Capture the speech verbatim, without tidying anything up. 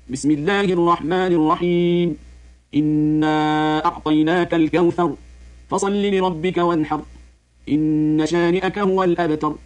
بسم الله الرحمن الرحيم. إنا أعطيناك الكوثر فصل لربك وانحر إن شانئك هو الأبتر.